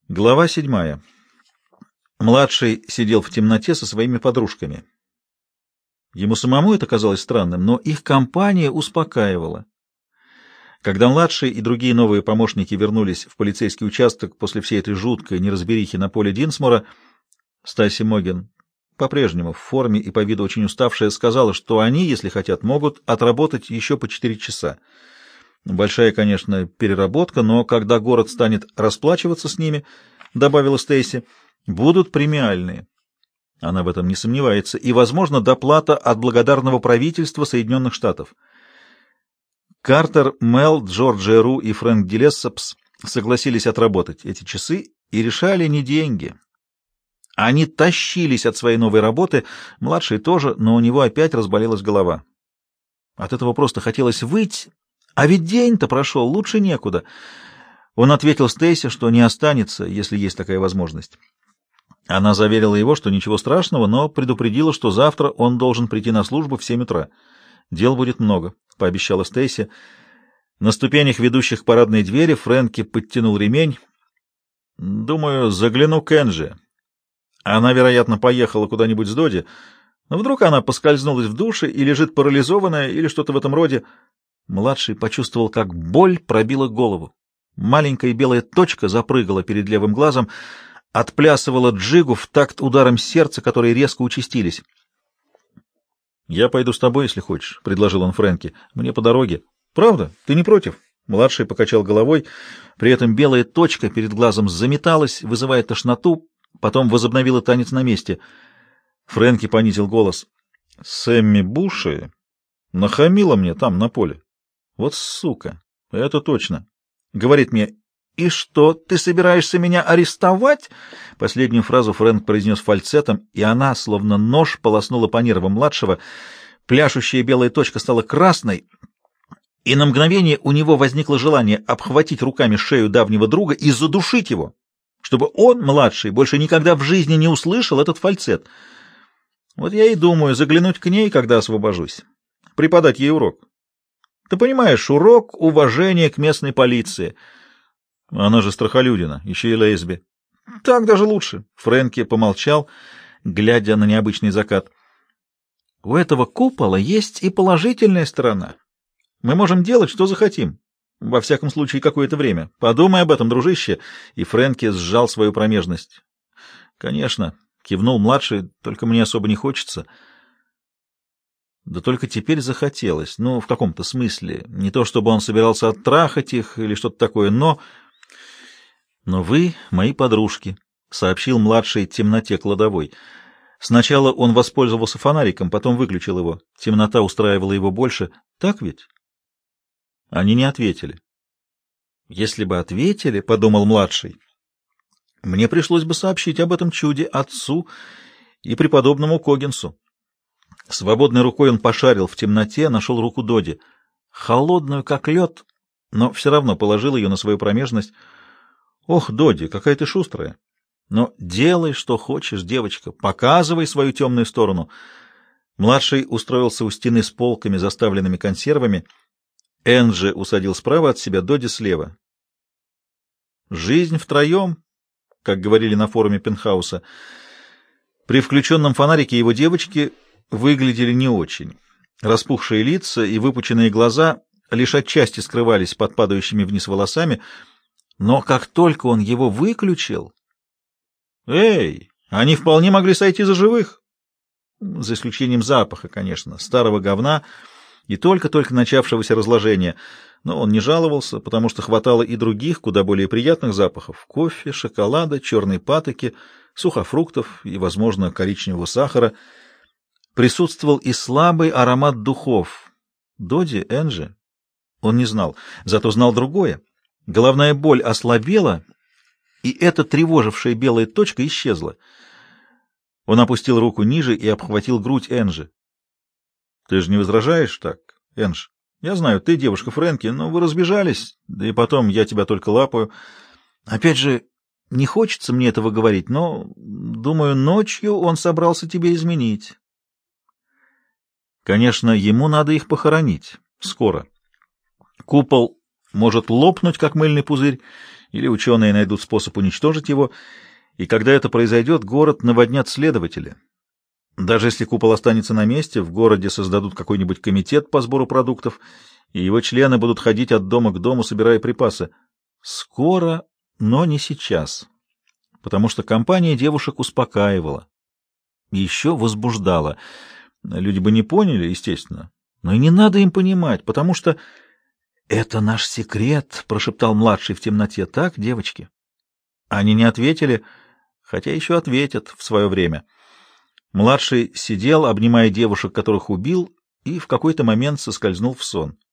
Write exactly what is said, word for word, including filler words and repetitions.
Глава седьмая. Младший сидел в темноте со своими подружками. Ему самому это казалось странным, но их компания успокаивала. Когда младший и другие новые помощники вернулись в полицейский участок после всей этой жуткой неразберихи на поле Динсмора, Стасси Моген, по-прежнему в форме и по виду очень уставшая, сказала, что они, если хотят, могут отработать еще по четыре часа. Большая, конечно, переработка, но когда город станет расплачиваться с ними, добавила Стейси, будут премиальные. Она в этом не сомневается. И, возможно, доплата от благодарного правительства Соединенных Штатов. Картер, Мел, Джорджия Ру и Фрэнк Дилессопс согласились отработать эти часы и решали не деньги. Они тащились от своей новой работы, младший тоже, но у него опять разболелась голова. От этого просто хотелось выть. А ведь день-то прошел, лучше некуда. Он ответил Стейси, что не останется, если есть такая возможность. Она заверила его, что ничего страшного, но предупредила, что завтра он должен прийти на службу в семь утра. Дел будет много, — пообещала Стейси. На ступенях, ведущих к парадной двери, Фрэнки подтянул ремень. Думаю, загляну к Энджи. Она, вероятно, поехала куда-нибудь с Доди, но вдруг она поскользнулась в душе и лежит парализованная или что-то в этом роде. Младший почувствовал, как боль пробила голову. Маленькая белая точка запрыгала перед левым глазом, отплясывала джигу в такт ударом сердца, которые резко участились. — Я пойду с тобой, если хочешь, — предложил он Фрэнки. — Мне по дороге. — Правда? Ты не против? Младший покачал головой. При этом белая точка перед глазом заметалась, вызывая тошноту, потом возобновила танец на месте. Фрэнки понизил голос. — Сэмми Буши нахамила мне там, на поле. Вот сука, это точно. Говорит мне: «И что, ты собираешься меня арестовать?» Последнюю фразу Фрэнк произнес фальцетом, и она, словно нож, полоснула по нервам младшего. Пляшущая белая точка стала красной, и на мгновение у него возникло желание обхватить руками шею давнего друга и задушить его, чтобы он, младший, больше никогда в жизни не услышал этот фальцет. Вот я и думаю заглянуть к ней, когда освобожусь, преподать ей урок. Ты понимаешь, урок уважения к местной полиции. Она же страхолюдина, еще и лесби. Так даже лучше. Фрэнки помолчал, глядя на необычный закат. У этого купола есть и положительная сторона. Мы можем делать, что захотим. Во всяком случае, какое-то время. Подумай об этом, дружище. И Фрэнки сжал свою промежность. Конечно, кивнул младший, только мне особо не хочется. Да только теперь захотелось, ну, в каком-то смысле. Не то, чтобы он собирался оттрахать их или что-то такое, но... Но вы мои подружки, — сообщил младший темноте кладовой. Сначала он воспользовался фонариком, потом выключил его. Темнота устраивала его больше. Так ведь? Они не ответили. Если бы ответили, — подумал младший, — мне пришлось бы сообщить об этом чуде отцу и преподобному Коггинсу. Свободной рукой он пошарил в темноте, нашел руку Доди, холодную, как лед, но все равно положил ее на свою промежность. Ох, Доди, какая ты шустрая! Но делай, что хочешь, девочка, показывай свою темную сторону. Младший устроился у стены с полками, заставленными консервами. Энджи усадил справа от себя, Доди слева. Жизнь втроем, как говорили на форуме Пентхауса. При включенном фонарике его девочки выглядели не очень. Распухшие лица и выпученные глаза лишь отчасти скрывались под падающими вниз волосами, но как только он его выключил... Эй, они вполне могли сойти за живых! За исключением запаха, конечно, старого говна и только-только начавшегося разложения. Но он не жаловался, потому что хватало и других, куда более приятных запахов: кофе, шоколада, черной патоки, сухофруктов и, возможно, коричневого сахара. Присутствовал и слабый аромат духов. Доди, Энджи? Он не знал, зато знал другое. Головная боль ослабела, и эта тревожившая белая точка исчезла. Он опустил руку ниже и обхватил грудь Энджи. — Ты же не возражаешь так, Эндж? Я знаю, ты девушка Фрэнки, но вы разбежались, да и потом я тебя только лапаю. Опять же, не хочется мне этого говорить, но, думаю, ночью он собрался тебе изменить. Конечно, ему надо их похоронить. Скоро. Купол может лопнуть, как мыльный пузырь, или ученые найдут способ уничтожить его, и когда это произойдет, город наводнят следователи. Даже если купол останется на месте, в городе создадут какой-нибудь комитет по сбору продуктов, и его члены будут ходить от дома к дому, собирая припасы. Скоро, но не сейчас, потому что компания девушек успокаивала и еще возбуждала. Люди бы не поняли, естественно, но и не надо им понимать, потому что... — Это наш секрет, — прошептал младший в темноте. — Так, девочки? Они не ответили, хотя еще ответят в свое время. Младший сидел, обнимая девушек, которых убил, и в какой-то момент соскользнул в сон.